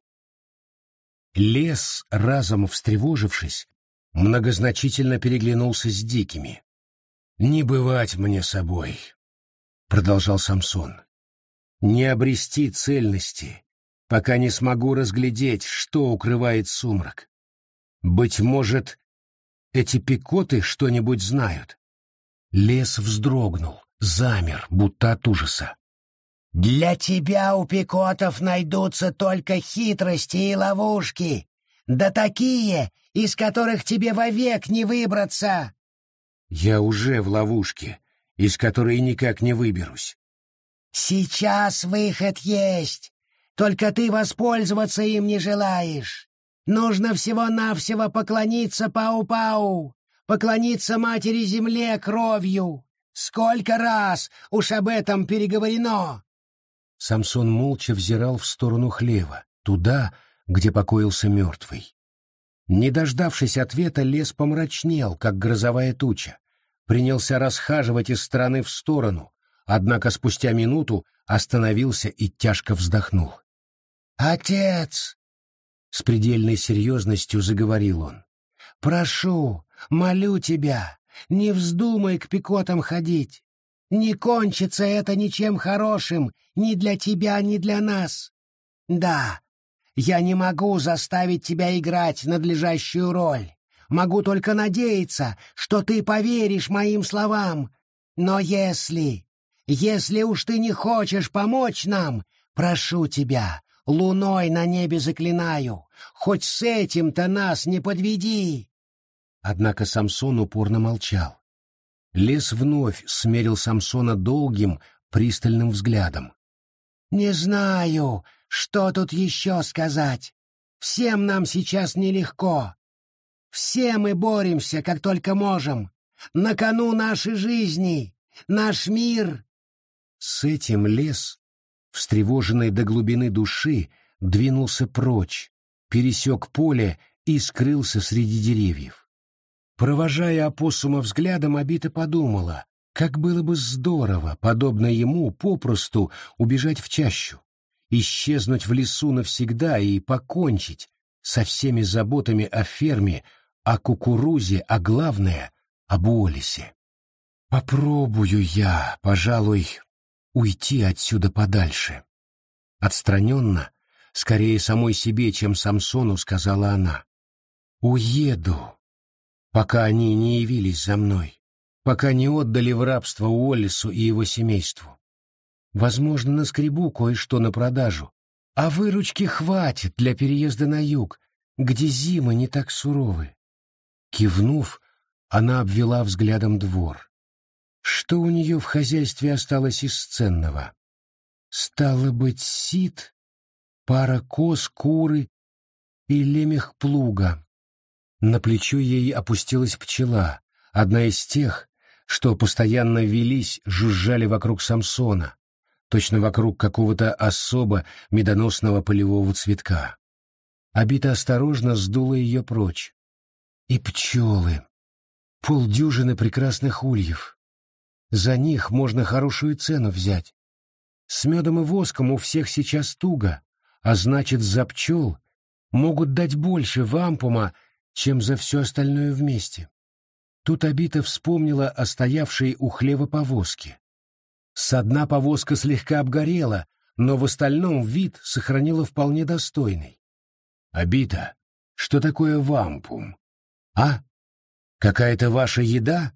Лес, разом встревожившись, многозначительно переглянулся с дикими. «Не бывать мне собой», — продолжал Самсон. «Не обрести цельности, пока не смогу разглядеть, что укрывает сумрак. Быть может, эти пикоты что-нибудь знают». Лес вздрогнул, замер, будто от ужаса. «Для тебя у пикотов найдутся только хитрости и ловушки, да такие, из которых тебе вовек не выбраться». «Я уже в ловушке, из которой никак не выберусь». «Сейчас выход есть, только ты воспользоваться им не желаешь. Нужно всего-навсего поклониться Пау-Пау, поклониться Матери-Земле кровью. Сколько раз уж об этом переговорено!» Самсон молча взирал в сторону хлева, туда, где покоился мертвый. Не дождавшись ответа, лес помрачнел, как грозовая туча, принялся расхаживать из стороны в сторону, однако спустя минуту остановился и тяжко вздохнул. «Отец!» — с предельной серьезностью заговорил он. «Прошу, молю тебя, не вздумай к пикотам ходить. Не кончится это ничем хорошим ни для тебя, ни для нас. Да, я не могу заставить тебя играть надлежащую роль. Могу только надеяться, что ты поверишь моим словам. Но если уж ты не хочешь помочь нам, прошу тебя, луной на небе заклинаю, хоть с этим-то нас не подведи. Однако Самсон упорно молчал. Лес вновь смерил Самсона долгим, пристальным взглядом. «Не знаю, что тут еще сказать. Всем нам сейчас нелегко. Все мы боремся, как только можем. На кону нашей жизни, наш мир». С этим лес, встревоженный до глубины души, двинулся прочь, пересек поле и скрылся среди деревьев. Провожая опоссума взглядом, Обита подумала, как было бы здорово, подобно ему, попросту убежать в чащу, исчезнуть в лесу навсегда и покончить со всеми заботами о ферме, о кукурузе, а главное — об Уоллесе. «Попробую я, пожалуй, уйти отсюда подальше». Отстраненно, скорее самой себе, чем Самсону, сказала она. «Уеду, пока они не явились за мной, пока не отдали в рабство Уоллесу и его семейству. Возможно, наскребу кое-что на продажу, а выручки хватит для переезда на юг, где зимы не так суровы». Кивнув, она обвела взглядом двор. Что у нее в хозяйстве осталось из ценного? Стало быть, сит, пара коз, куры и лемех плуга. На плечо ей опустилась пчела, одна из тех, что постоянно велись, жужжали вокруг Самсона, точно вокруг какого-то особо медоносного полевого цветка. Обита осторожно сдула ее прочь. И пчелы. Полдюжины прекрасных ульев. За них можно хорошую цену взять. С медом и воском у всех сейчас туго, а значит, за пчел могут дать больше вампума, чем за все остальное вместе. Тут Обита вспомнила о стоявшей у хлева повозке. С дна повозка слегка обгорела, но в остальном вид сохранила вполне достойный. «Обита, что такое вампум? А? Какая-то ваша еда?»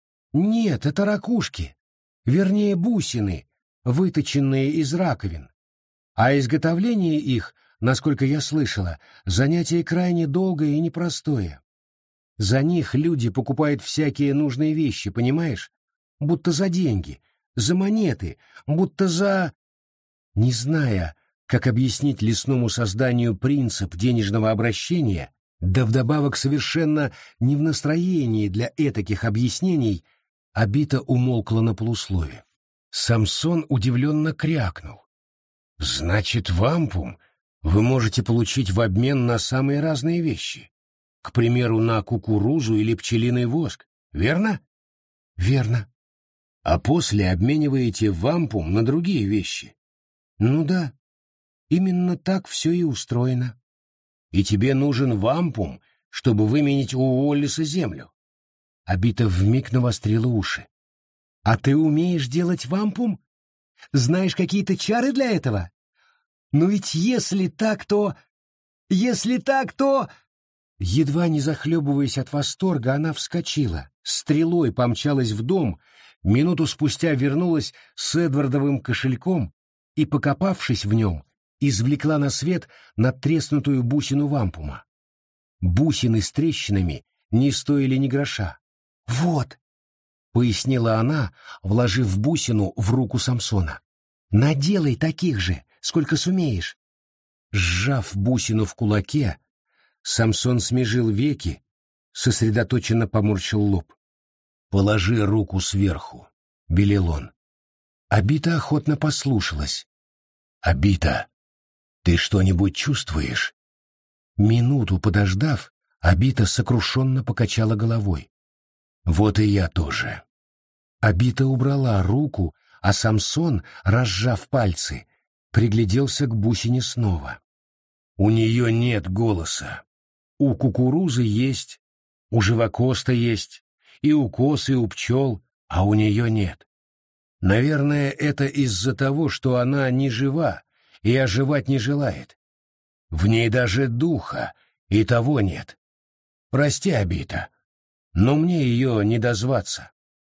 «Нет, это ракушки, вернее бусины, выточенные из раковин. А изготовление их, насколько я слышала, занятие крайне долгое и непростое. За них люди покупают всякие нужные вещи, понимаешь? Будто за деньги, за монеты, будто за...» Не зная, как объяснить лесному созданию принцип денежного обращения, да вдобавок совершенно не в настроении для этаких объяснений, Обита умолкла на полуслове. Самсон удивленно крякнул. «Значит, вампум вы можете получить в обмен на самые разные вещи. К примеру, на кукурузу или пчелиный воск, верно?» «Верно». «А после обмениваете вампум на другие вещи?» «Ну да, именно так все и устроено». «И тебе нужен вампум, чтобы выменить у Уоллеса землю?» Обита вмиг навострила уши. «А ты умеешь делать вампум? Знаешь какие-то чары для этого? Ну ведь если так, то... Едва не захлебываясь от восторга, она вскочила, стрелой помчалась в дом, минуту спустя вернулась с Эдвардовым кошельком и, покопавшись в нем, извлекла на свет надтреснутую бусину вампума. Бусины с трещинами не стоили ни гроша. «Вот», — пояснила она, вложив бусину в руку Самсона, — «наделай таких же, сколько сумеешь». Сжав бусину в кулаке, Самсон смежил веки, сосредоточенно поморщил лоб. «Положи руку сверху», — велел он. Обита охотно послушалась. «Обита, ты что-нибудь чувствуешь?» Минуту подождав, Обита сокрушенно покачала головой. «Вот и я тоже». Обита убрала руку, а Самсон, разжав пальцы, пригляделся к бусине снова. «У нее нет голоса. У кукурузы есть, у живокоста есть, и у коз, и у пчел, а у нее нет. Наверное, это из-за того, что она не жива и оживать не желает. В ней даже духа и того нет. Прости, Абита, но мне ее не дозваться.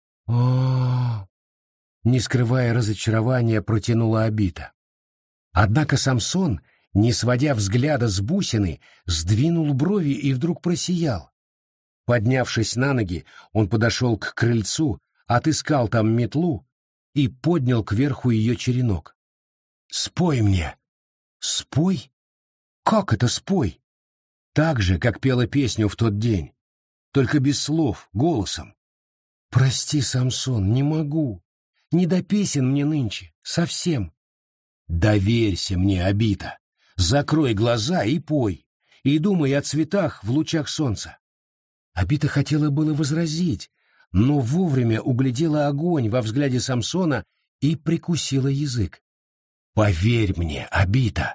О, не скрывая разочарования, протянула Абита. Однако Самсон, не сводя взгляда с бусины, сдвинул брови и вдруг просиял. Поднявшись на ноги, он подошел к крыльцу, отыскал там метлу и поднял кверху ее черенок. «Спой мне!» «Спой? Как это спой?» «Так же, как пела песню в тот день, только без слов, голосом». «Прости, Самсон, не могу. Не до песен мне нынче, совсем». «Доверься мне, Абита. Закрой глаза и пой, и думай о цветах в лучах солнца». Абита хотела было возразить, но вовремя углядела огонь во взгляде Самсона и прикусила язык. «Поверь мне, Абита!»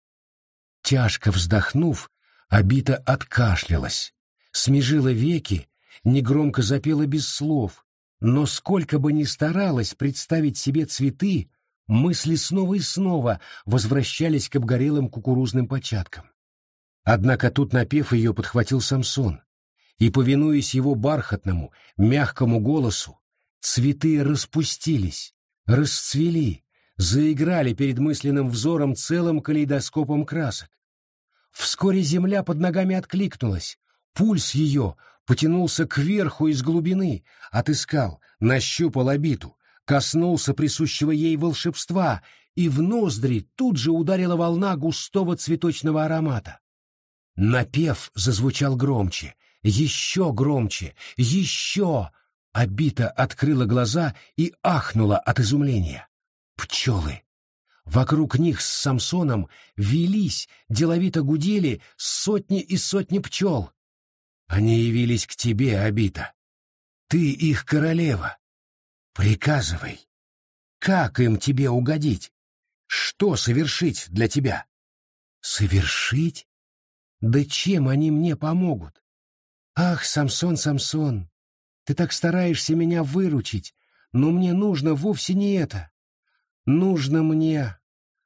Тяжко вздохнув, Абита откашлялась, смежила веки, негромко запела без слов, но сколько бы ни старалась представить себе цветы, мысли снова и снова возвращались к обгорелым кукурузным початкам. Однако тут напев ее подхватил Самсон, и, повинуясь его бархатному, мягкому голосу, цветы распустились, расцвели, заиграли перед мысленным взором целым калейдоскопом красок. Вскоре земля под ногами откликнулась, пульс ее потянулся кверху из глубины, отыскал, нащупал Абиту, коснулся присущего ей волшебства, и в ноздри тут же ударила волна густого цветочного аромата. Напев зазвучал громче, еще громче, еще! Абита открыла глаза и ахнула от изумления. Пчелы! Вокруг них с Самсоном вились, деловито гудели сотни и сотни пчел. Они явились к тебе, Абита. Ты их королева. Приказывай. Как им тебе угодить? Что совершить для тебя? Совершить? Да чем они мне помогут? Ах, Самсон, Самсон, ты так стараешься меня выручить, но мне нужно вовсе не это. Нужно мне...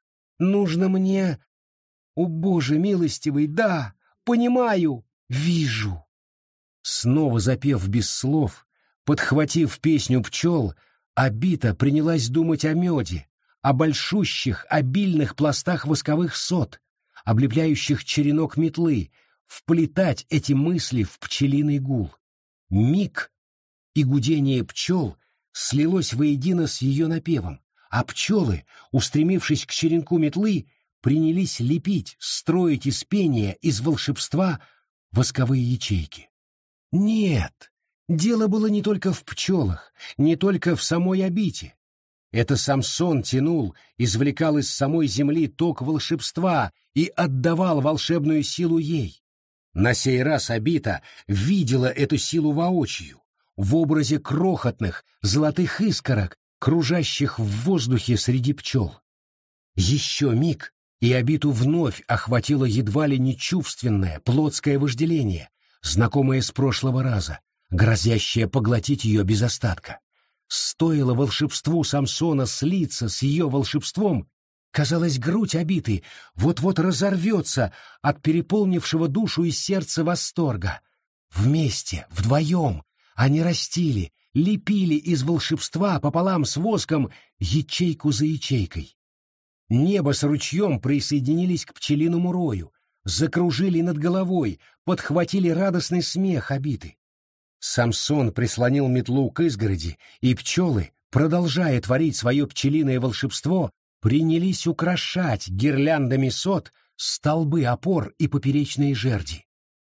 О, Боже милостивый, да, понимаю, вижу. Снова запев без слов, подхватив песню пчел, Абита принялась думать о меде, о большущих, обильных пластах восковых сот, облепляющих черенок метлы, вплетать эти мысли в пчелиный гул. Миг, и гудение пчел слилось воедино с ее напевом, а пчелы, устремившись к черенку метлы, принялись лепить, строить из пения, из волшебства восковые ячейки. Нет, дело было не только в пчелах, не только в самой Абите. Это Самсон тянул, извлекал из самой земли ток волшебства и отдавал волшебную силу ей. На сей раз Абита видела эту силу воочию, в образе крохотных золотых искорок, кружащих в воздухе среди пчел. Еще миг, и Абиту вновь охватило едва ли не чувственное, плотское вожделение, знакомое с прошлого раза, грозящее поглотить ее без остатка. Стоило волшебству Самсона слиться с ее волшебством, казалось, грудь Абиты вот-вот разорвется от переполнившего душу и сердце восторга. Вместе, вдвоем, они растили, лепили из волшебства пополам с воском ячейку за ячейкой. Небо с ручьем присоединились к пчелиному рою, закружили над головой, подхватили радостный смех Абиты. Самсон прислонил метлу к изгороди, и пчелы, продолжая творить свое пчелиное волшебство, принялись украшать гирляндами сот столбы опор и поперечные жерди.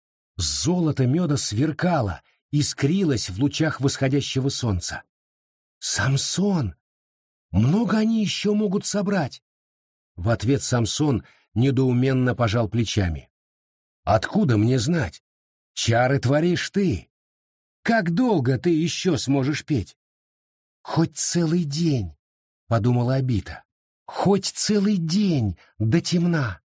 Золото меда сверкало, искрилось в лучах восходящего солнца. «Самсон! Много они еще могут собрать?» В ответ Самсон недоуменно пожал плечами. «Откуда мне знать? Чары творишь ты. Как долго ты еще сможешь петь?» «Хоть целый день», — подумала Абита. «Хоть целый день до темна».